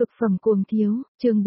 Cực phẩm cuồng thiếu, chương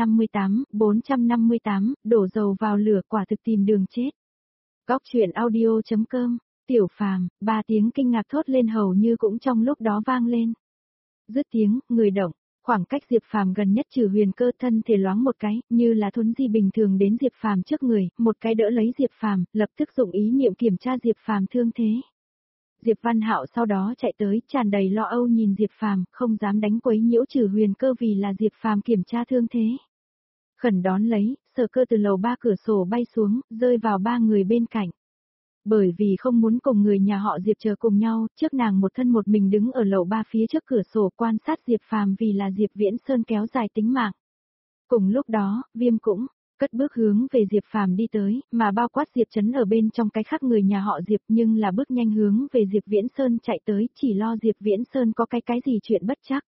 458, đổ dầu vào lửa quả thực tìm đường chết. Góc chuyện audio.com, Tiểu Phàm, 3 tiếng kinh ngạc thốt lên hầu như cũng trong lúc đó vang lên. Dứt tiếng, người động, khoảng cách Diệp Phàm gần nhất trừ Huyền Cơ thân thể loáng một cái, như là thuấn di bình thường đến Diệp Phàm trước người, một cái đỡ lấy Diệp Phàm, lập tức dụng ý niệm kiểm tra Diệp Phàm thương thế. Diệp Văn Hạo sau đó chạy tới, tràn đầy lo âu nhìn Diệp Phàm, không dám đánh quấy nhiễu trừ Huyền Cơ vì là Diệp Phàm kiểm tra thương thế. Khẩn đón lấy, Sở Cơ từ lầu 3 cửa sổ bay xuống, rơi vào 3 người bên cạnh. Bởi vì không muốn cùng người nhà họ Diệp chờ cùng nhau, trước nàng một thân một mình đứng ở lầu 3 phía trước cửa sổ quan sát Diệp Phàm vì là Diệp Viễn Sơn kéo dài tính mạng. Cùng lúc đó, Viêm cũng cất bước hướng về Diệp Phàm đi tới, mà bao quát Diệp Trấn ở bên trong cái khác người nhà họ Diệp nhưng là bước nhanh hướng về Diệp Viễn Sơn chạy tới, chỉ lo Diệp Viễn Sơn có cái gì chuyện bất trắc.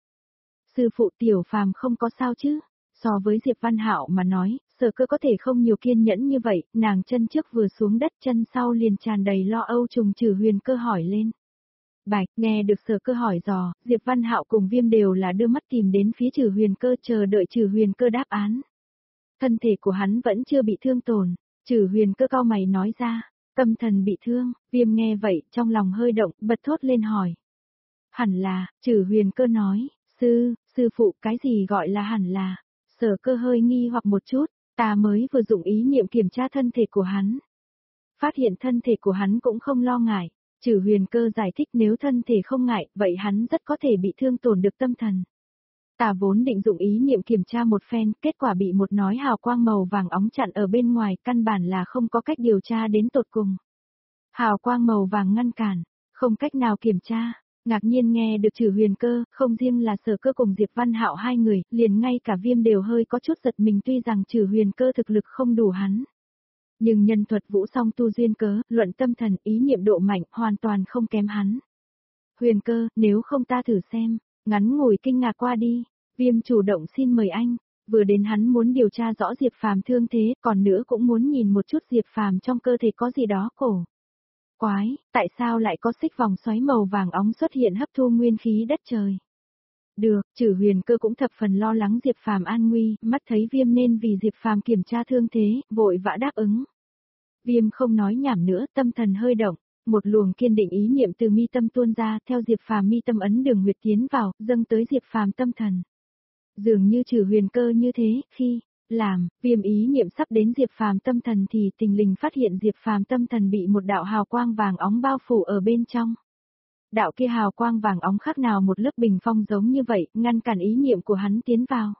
Sư phụ Tiểu Phàm không có sao chứ? So với Diệp Văn Hạo mà nói, Sở Cơ có thể không nhiều kiên nhẫn như vậy, nàng chân trước vừa xuống đất chân sau liền tràn đầy lo âu trùng trừ Huyền Cơ hỏi lên. Bạch, nghe được Sở Cơ hỏi dò, Diệp Văn Hạo cùng Viêm đều là đưa mắt tìm đến phía trừ Huyền Cơ chờ đợi trừ Huyền Cơ đáp án. Thân thể của hắn vẫn chưa bị thương tổn, trừ Huyền Cơ cau mày nói ra, tâm thần bị thương, Viêm nghe vậy, trong lòng hơi động, bật thốt lên hỏi. Hẳn là, trừ Huyền Cơ nói, sư phụ cái gì gọi là hẳn là, Sở Cơ hơi nghi hoặc một chút, ta mới vừa dụng ý niệm kiểm tra thân thể của hắn. Phát hiện thân thể của hắn cũng không lo ngại, trừ Huyền Cơ giải thích nếu thân thể không ngại, vậy hắn rất có thể bị thương tổn được tâm thần. Ta vốn định dụng ý niệm kiểm tra một phen, kết quả bị một nói hào quang màu vàng óng chặn ở bên ngoài, căn bản là không có cách điều tra đến tột cùng. Hào quang màu vàng ngăn cản, không cách nào kiểm tra. Ngạc nhiên nghe được trừ Huyền Cơ, không riêng là Sở Cơ cùng Diệp Văn Hạo hai người, liền ngay cả Viêm đều hơi có chút giật mình tuy rằng trừ Huyền Cơ thực lực không đủ hắn. Nhưng nhân thuật vũ song tu duyên cớ, luận tâm thần ý niệm độ mạnh hoàn toàn không kém hắn. Huyền Cơ, nếu không ta thử xem, ngắn ngủi kinh ngạc qua đi, Viêm chủ động xin mời anh, vừa đến hắn muốn điều tra rõ Diệp Phàm thương thế, còn nữa cũng muốn nhìn một chút Diệp Phàm trong cơ thể có gì đó cổ. Quái, tại sao lại có xích vòng xoáy màu vàng óng xuất hiện hấp thu nguyên khí đất trời? Được, trừ Huyền Cơ cũng thập phần lo lắng Diệp Phàm an nguy, mắt thấy Viêm nên vì Diệp Phàm kiểm tra thương thế, vội vã đáp ứng. Viêm không nói nhảm nữa, tâm thần hơi động, một luồng kiên định ý niệm từ mi tâm tuôn ra, theo Diệp Phàm mi tâm ấn đường huyệt tiến vào, dâng tới Diệp Phàm tâm thần. Dường như trừ Huyền Cơ như thế, khi Viêm ý niệm sắp đến Diệp Phàm tâm thần thì tình lình phát hiện Diệp Phàm tâm thần bị một đạo hào quang vàng óng bao phủ ở bên trong. Đạo kia hào quang vàng óng khác nào một lớp bình phong giống như vậy, ngăn cản ý niệm của hắn tiến vào.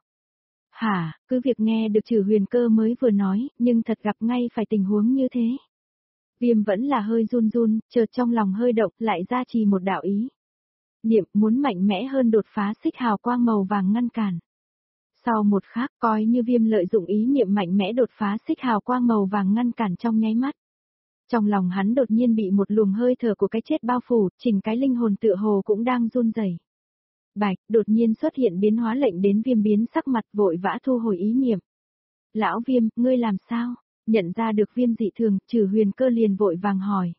Hả, cứ việc nghe được trừ Huyền Cơ mới vừa nói, nhưng thật gặp ngay phải tình huống như thế. Viêm vẫn là hơi run run, chợt trong lòng hơi động, lại ra trì một đạo ý niệm muốn mạnh mẽ hơn đột phá xích hào quang màu vàng ngăn cản. Sau một khắc, coi như Viêm lợi dụng ý niệm mạnh mẽ đột phá xích hào quang màu vàng ngăn cản trong nháy mắt. Trong lòng hắn đột nhiên bị một luồng hơi thở của cái chết bao phủ, chỉnh cái linh hồn tựa hồ cũng đang run rẩy. Bạch, đột nhiên xuất hiện biến hóa lệnh đến Viêm biến sắc mặt vội vã thu hồi ý niệm. Lão Viêm, ngươi làm sao? Nhận ra được Viêm dị thường, trừ Huyền Cơ liền vội vàng hỏi.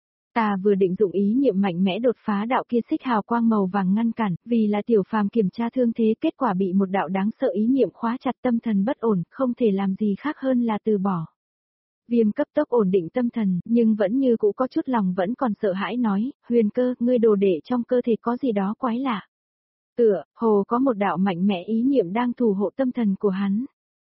Ta vừa định dụng ý niệm mạnh mẽ đột phá đạo kia xích hào quang màu vàng ngăn cản, vì là Tiểu Phàm kiểm tra thương thế, kết quả bị một đạo đáng sợ ý niệm khóa chặt tâm thần bất ổn, không thể làm gì khác hơn là từ bỏ. Viêm cấp tốc ổn định tâm thần, nhưng vẫn như cũ có chút lòng vẫn còn sợ hãi nói, Huyền Cơ, ngươi đồ đệ trong cơ thể có gì đó quái lạ. Tựa, hồ có một đạo mạnh mẽ ý niệm đang thủ hộ tâm thần của hắn.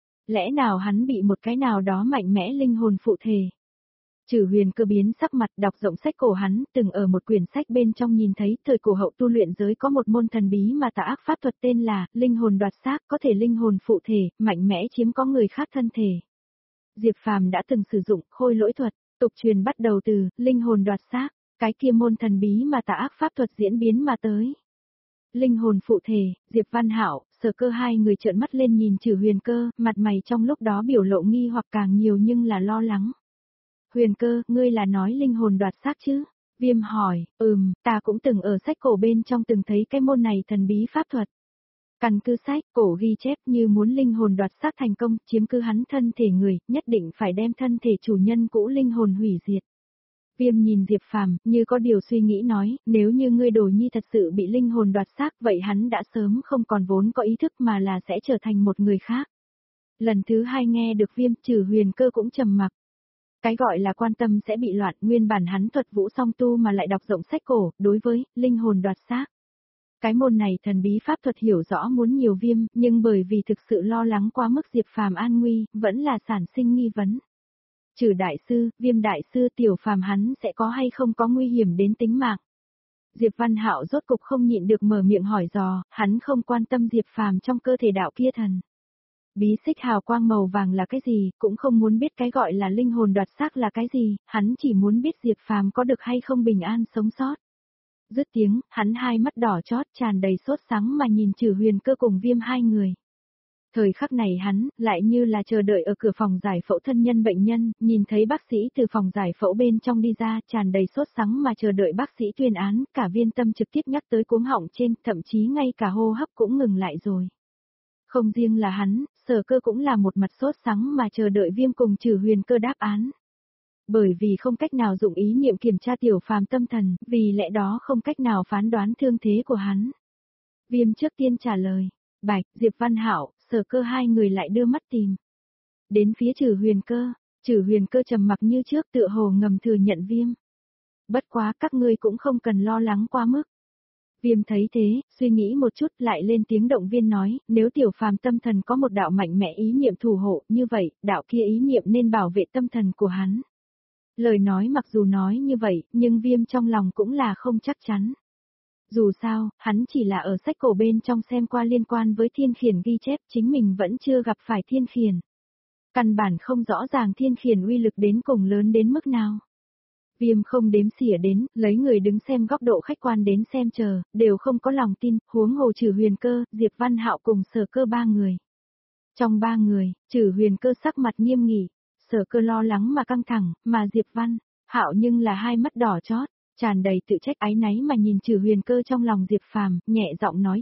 Lẽ nào hắn bị một cái nào đó mạnh mẽ linh hồn phụ thể? Trừ Huyền Cơ biến sắc mặt đọc rộng sách cổ hắn, từng ở một quyển sách bên trong nhìn thấy thời cổ hậu tu luyện giới có một môn thần bí mà tà ác pháp thuật tên là linh hồn đoạt xác, có thể linh hồn phụ thể, mạnh mẽ chiếm có người khác thân thể. Diệp Phàm đã từng sử dụng khôi lỗi thuật, tục truyền bắt đầu từ linh hồn đoạt xác, cái kia môn thần bí mà tà ác pháp thuật diễn biến mà tới. Linh hồn phụ thể, Diệp Văn Hạo, Sở Cơ hai người trợn mắt lên nhìn trừ Huyền Cơ, mặt mày trong lúc đó biểu lộ nghi hoặc càng nhiều nhưng là lo lắng. Huyền Cơ, ngươi là nói linh hồn đoạt xác chứ? Viêm hỏi, ta cũng từng ở sách cổ bên trong từng thấy cái môn này thần bí pháp thuật. Căn cứ sách, cổ ghi chép như muốn linh hồn đoạt xác thành công, chiếm cứ hắn thân thể người, nhất định phải đem thân thể chủ nhân cũ linh hồn hủy diệt. Viêm nhìn Diệp Phàm, như có điều suy nghĩ nói, nếu như ngươi đồ nhi thật sự bị linh hồn đoạt xác, vậy hắn đã sớm không còn vốn có ý thức mà là sẽ trở thành một người khác. Lần thứ hai nghe được Viêm, Trừ Huyền Cơ cũng trầm mặc. Cái gọi là quan tâm sẽ bị loạn, nguyên bản hắn thuật vũ song tu mà lại đọc rộng sách cổ, đối với linh hồn đoạt xác. Cái môn này thần bí pháp thuật hiểu rõ muốn nhiều Viêm, nhưng bởi vì thực sự lo lắng quá mức Diệp Phàm an nguy, vẫn là sản sinh nghi vấn. Trừ đại sư, Viêm đại sư, Tiểu Phàm hắn sẽ có hay không có nguy hiểm đến tính mạng. Diệp Văn Hạo rốt cục không nhịn được mở miệng hỏi dò, hắn không quan tâm Diệp Phàm trong cơ thể đạo kia thần. Bí xích hào quang màu vàng là cái gì, cũng không muốn biết cái gọi là linh hồn đoạt xác là cái gì, hắn chỉ muốn biết Diệp Phàm có được hay không bình an sống sót. Dứt tiếng, hắn hai mắt đỏ chót tràn đầy sốt sắng mà nhìn Trừ Huyền Cơ cùng Viêm hai người. Thời khắc này hắn, lại như là chờ đợi ở cửa phòng giải phẫu thân nhân bệnh nhân, nhìn thấy bác sĩ từ phòng giải phẫu bên trong đi ra, tràn đầy sốt sắng mà chờ đợi bác sĩ tuyên án, cả Viên Tâm trực tiếp nhắc tới cuống họng trên, thậm chí ngay cả hô hấp cũng ngừng lại rồi. Không riêng là hắn, Sở Cơ cũng là một mặt sốt sắng mà chờ đợi Viêm cùng Trừ Huyền Cơ đáp án. Bởi vì không cách nào dụng ý niệm kiểm tra Tiểu Phàm tâm thần, vì lẽ đó không cách nào phán đoán thương thế của hắn. Viêm trước tiên trả lời. Bạch, Diệp Văn Hạo, Sở Cơ hai người lại đưa mắt tìm. Đến phía Trừ Huyền Cơ trầm mặc như trước tựa hồ ngầm thừa nhận Viêm. Bất quá các ngươi cũng không cần lo lắng quá mức. Viêm thấy thế, suy nghĩ một chút lại lên tiếng động viên nói, nếu Tiểu Phàm tâm thần có một đạo mạnh mẽ ý niệm thủ hộ, như vậy, đạo kia ý niệm nên bảo vệ tâm thần của hắn. Lời nói mặc dù nói như vậy, nhưng Viêm trong lòng cũng là không chắc chắn. Dù sao, hắn chỉ là ở sách cổ bên trong xem qua liên quan với thiên khiển ghi chép, chính mình vẫn chưa gặp phải thiên khiển. Căn bản không rõ ràng thiên khiển uy lực đến cùng lớn đến mức nào. Viêm không đếm xỉa đến, lấy người đứng xem góc độ khách quan đến xem chờ, đều không có lòng tin, huống hồ Trừ Huyền Cơ, Diệp Văn Hạo cùng Sở Cơ ba người. Trong ba người, Trừ Huyền Cơ sắc mặt nghiêm nghị, Sở Cơ lo lắng mà căng thẳng, mà Diệp Văn Hạo nhưng là hai mắt đỏ chót, tràn đầy tự trách áy náy mà nhìn Trừ Huyền Cơ trong lòng Diệp Phàm, nhẹ giọng nói,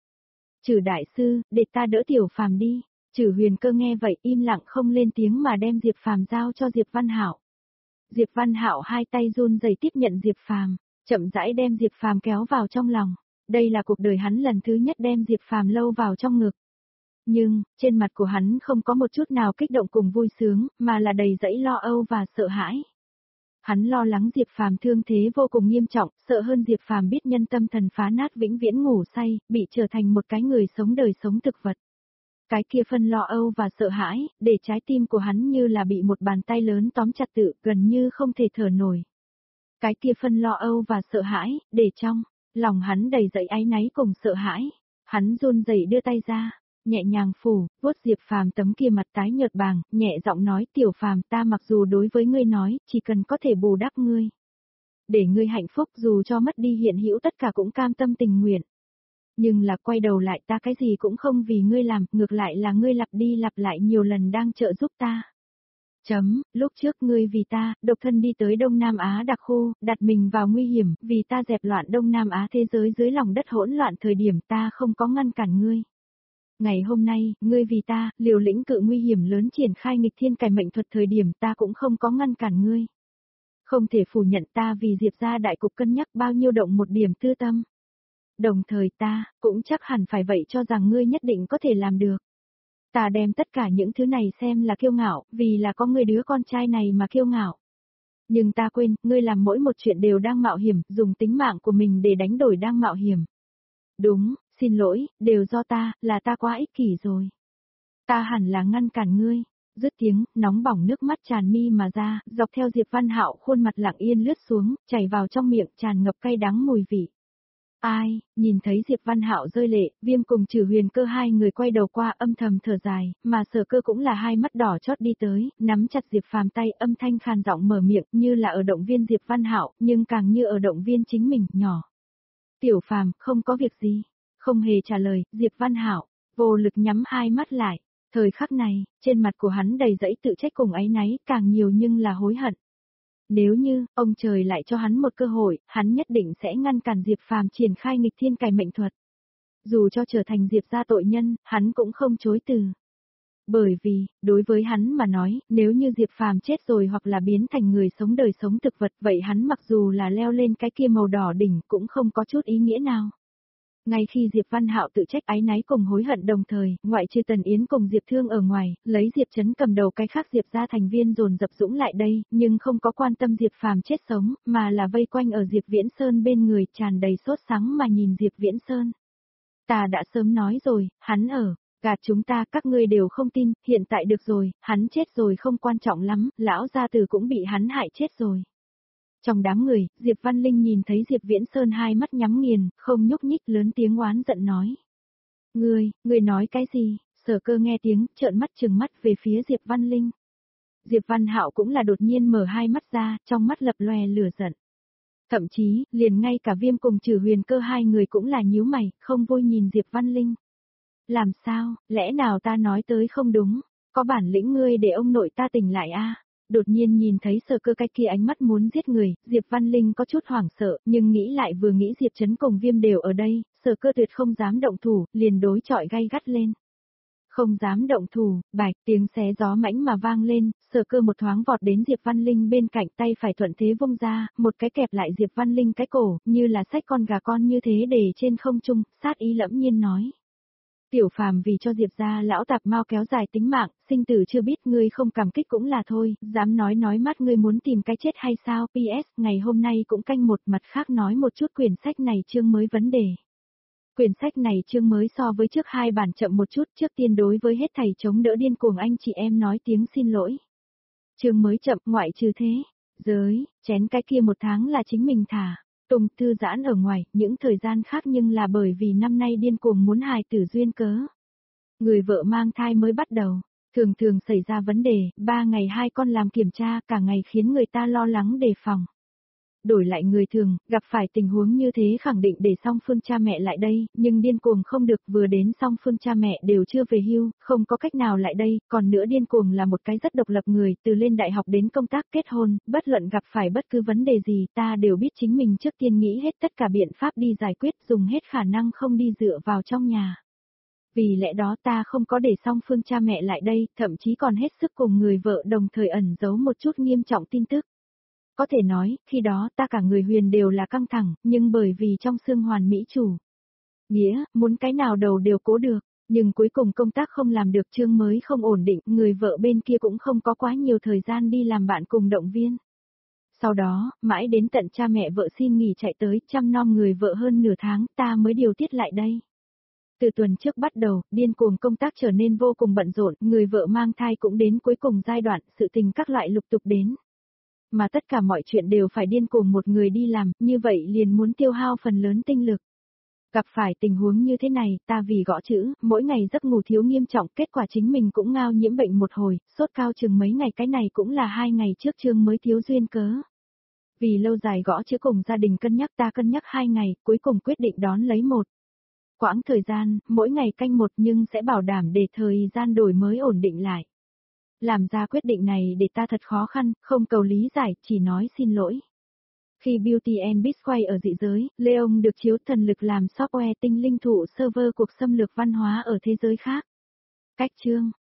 Trừ đại sư, để ta đỡ Tiểu Phàm đi. Trừ Huyền Cơ nghe vậy im lặng không lên tiếng mà đem Diệp Phàm giao cho Diệp Văn Hạo. Diệp Văn Hạo hai tay run rẩy tiếp nhận Diệp Phàm, chậm rãi đem Diệp Phàm kéo vào trong lòng. Đây là cuộc đời hắn lần thứ nhất đem Diệp Phàm lâu vào trong ngực. Nhưng, trên mặt của hắn không có một chút nào kích động cùng vui sướng, mà là đầy dẫy lo âu và sợ hãi. Hắn lo lắng Diệp Phàm thương thế vô cùng nghiêm trọng, sợ hơn Diệp Phàm biết nhân tâm thần phá nát vĩnh viễn ngủ say, bị trở thành một cái người sống đời sống thực vật. Cái kia phân lo âu và sợ hãi, để trái tim của hắn như là bị một bàn tay lớn tóm chặt tự, gần như không thể thở nổi. Cái kia phân lo âu và sợ hãi, để trong lòng hắn đầy dẫy áy náy cùng sợ hãi. Hắn run rẩy đưa tay ra, nhẹ nhàng vuốt Diệp Phàm tấm kia mặt tái nhợt bàng, nhẹ giọng nói, Tiểu Phàm, ta mặc dù đối với ngươi nói, chỉ cần có thể bù đắp ngươi, để ngươi hạnh phúc, dù cho mất đi hiện hữu tất cả cũng cam tâm tình nguyện. Nhưng là quay đầu lại ta cái gì cũng không vì ngươi làm, ngược lại là ngươi lặp đi lặp lại nhiều lần đang trợ giúp ta. Lúc trước ngươi vì ta, độc thân đi tới Đông Nam Á đặc khu, đặt mình vào nguy hiểm, vì ta dẹp loạn Đông Nam Á thế giới dưới lòng đất hỗn loạn thời điểm ta không có ngăn cản ngươi. Ngày hôm nay, ngươi vì ta, liều lĩnh cự nguy hiểm lớn triển khai nghịch thiên cải mệnh thuật thời điểm ta cũng không có ngăn cản ngươi. Không thể phủ nhận ta vì Diệp gia đại cục cân nhắc bao nhiêu động một điểm tư tâm. Đồng thời ta, cũng chắc hẳn phải vậy cho rằng ngươi nhất định có thể làm được. Ta đem tất cả những thứ này xem là kiêu ngạo, vì là có người đứa con trai này mà kiêu ngạo. Nhưng ta quên, ngươi làm mỗi một chuyện đều đang mạo hiểm, dùng tính mạng của mình để đánh đổi đang mạo hiểm. Đúng, xin lỗi, đều do ta, là ta quá ích kỷ rồi. Ta hẳn là ngăn cản ngươi. Dứt tiếng, nóng bỏng nước mắt tràn mi mà ra, dọc theo Diệp Văn Hạo khuôn mặt lặng yên lướt xuống, chảy vào trong miệng tràn ngập cay đắng mùi vị. Ai, nhìn thấy Diệp Văn Hạo rơi lệ, Viêm cùng Trừ Huyền Cơ hai người quay đầu qua âm thầm thở dài, mà Sở Cơ cũng là hai mắt đỏ chót đi tới, nắm chặt Diệp Phàm tay, âm thanh khàn giọng mở miệng, như là ở động viên Diệp Văn Hạo, nhưng càng như ở động viên chính mình, nhỏ. Tiểu Phàm, không có việc gì. Không hề trả lời, Diệp Văn Hạo vô lực nhắm hai mắt lại. Thời khắc này, trên mặt của hắn đầy dẫy tự trách cùng áy náy, càng nhiều nhưng là hối hận. Nếu như, ông trời lại cho hắn một cơ hội, hắn nhất định sẽ ngăn cản Diệp Phàm triển khai nghịch thiên cải mệnh thuật. Dù cho trở thành Diệp gia tội nhân, hắn cũng không chối từ. Bởi vì, đối với hắn mà nói, nếu như Diệp Phàm chết rồi hoặc là biến thành người sống đời sống thực vật, vậy hắn mặc dù là leo lên cái kia màu đỏ đỉnh cũng không có chút ý nghĩa nào. Ngay khi Diệp Văn Hạo tự trách áy náy cùng hối hận đồng thời, ngoại trừ Tần Yến cùng Diệp Thương ở ngoài, lấy Diệp Trấn cầm đầu cái khác Diệp gia thành viên dồn dập dũng lại đây, nhưng không có quan tâm Diệp Phàm chết sống, mà là vây quanh ở Diệp Viễn Sơn bên người, tràn đầy sốt sắng mà nhìn Diệp Viễn Sơn. Ta đã sớm nói rồi, hắn ở, gạt chúng ta, các ngươi đều không tin, hiện tại được rồi, hắn chết rồi không quan trọng lắm, lão gia tử cũng bị hắn hại chết rồi. Trong đám người, Diệp Văn Linh nhìn thấy Diệp Viễn Sơn hai mắt nhắm nghiền, không nhúc nhích, lớn tiếng oán giận nói. Ngươi nói cái gì? Sở Cơ nghe tiếng, trợn mắt trừng mắt về phía Diệp Văn Linh. Diệp Văn Hạo cũng là đột nhiên mở hai mắt ra, trong mắt lập lòe lửa giận. Thậm chí, liền ngay cả Viêm cùng Trừ Huyền Cơ hai người cũng là nhíu mày, không vui nhìn Diệp Văn Linh. Làm sao, lẽ nào ta nói tới không đúng? Có bản lĩnh ngươi để ông nội ta tỉnh lại a? Đột nhiên nhìn thấy Sở Cơ cái kia ánh mắt muốn giết người, Diệp Văn Linh có chút hoảng sợ, nhưng nghĩ lại vừa nghĩ Diệp Trấn cùng Viêm đều ở đây, Sở Cơ tuyệt không dám động thủ, liền đối chọi gay gắt lên. Không dám động thủ, bạch tiếng xé gió mãnh mà vang lên, Sở Cơ một thoáng vọt đến Diệp Văn Linh bên cạnh, tay phải thuận thế vung ra, một cái kẹp lại Diệp Văn Linh cái cổ, như là xách con gà con như thế để trên không trung, sát ý lẫm nhiên nói. Tiểu Phàm vì cho Diệp gia lão tạp mau kéo dài tính mạng, sinh tử chưa biết, ngươi không cảm kích cũng là thôi, dám nói mắt ngươi muốn tìm cái chết hay sao? PS, ngày hôm nay cũng canh một, mặt khác nói một chút quyển sách này chương mới vấn đề. Quyển sách này chương mới so với trước hai bản chậm một chút, trước tiên đối với hết thầy chống đỡ điên cuồng anh chị em nói tiếng xin lỗi. Chương mới chậm, ngoại trừ thế, chén cái kia một tháng là chính mình thả. Tùng thư giãn ở ngoài, những thời gian khác nhưng là bởi vì năm nay điên cuồng muốn hài tử duyên cớ. Người vợ mang thai mới bắt đầu, thường thường xảy ra vấn đề, 3 ngày 2 con làm kiểm tra, cả ngày khiến người ta lo lắng đề phòng. Đổi lại người thường, gặp phải tình huống như thế khẳng định để song phương cha mẹ lại đây, nhưng điên cuồng không được, vừa đến song phương cha mẹ đều chưa về hưu, không có cách nào lại đây, còn nữa điên cuồng là một cái rất độc lập người, từ lên đại học đến công tác kết hôn, bất luận gặp phải bất cứ vấn đề gì ta đều biết chính mình trước tiên nghĩ hết tất cả biện pháp đi giải quyết, dùng hết khả năng không đi dựa vào trong nhà. Vì lẽ đó ta không có để song phương cha mẹ lại đây, thậm chí còn hết sức cùng người vợ đồng thời ẩn giấu một chút nghiêm trọng tin tức. Có thể nói, khi đó ta cả người Huyền đều là căng thẳng, nhưng bởi vì trong xương hoàn mỹ chủ nghĩa, muốn cái nào đầu đều cố được, nhưng cuối cùng công tác không làm được, chương mới không ổn định, người vợ bên kia cũng không có quá nhiều thời gian đi làm bạn cùng động viên. Sau đó, mãi đến tận cha mẹ vợ xin nghỉ chạy tới, chăm nom người vợ hơn nửa tháng, ta mới điều tiết lại đây. Từ tuần trước bắt đầu, điên cuồng công tác trở nên vô cùng bận rộn, người vợ mang thai cũng đến cuối cùng giai đoạn, sự tình các loại lục tục đến. Mà tất cả mọi chuyện đều phải điên cuồng một người đi làm, như vậy liền muốn tiêu hao phần lớn tinh lực. Gặp phải tình huống như thế này, ta vì gõ chữ, mỗi ngày giấc ngủ thiếu nghiêm trọng, kết quả chính mình cũng ngao nhiễm bệnh một hồi, sốt cao chừng mấy ngày, cái này cũng là 2 ngày trước chương mới thiếu duyên cớ. Vì lâu dài gõ chữ cùng gia đình cân nhắc, ta cân nhắc 2 ngày, cuối cùng quyết định đón lấy một quãng thời gian, mỗi ngày canh một, nhưng sẽ bảo đảm để thời gian đổi mới ổn định lại. Làm ra quyết định này để ta thật khó khăn, không cầu lý giải, chỉ nói xin lỗi. Khi Beauty and Beast quay ở dị giới, Leon được chiếu thần lực làm software tinh linh thụ server cuộc xâm lược văn hóa ở thế giới khác. Cách chương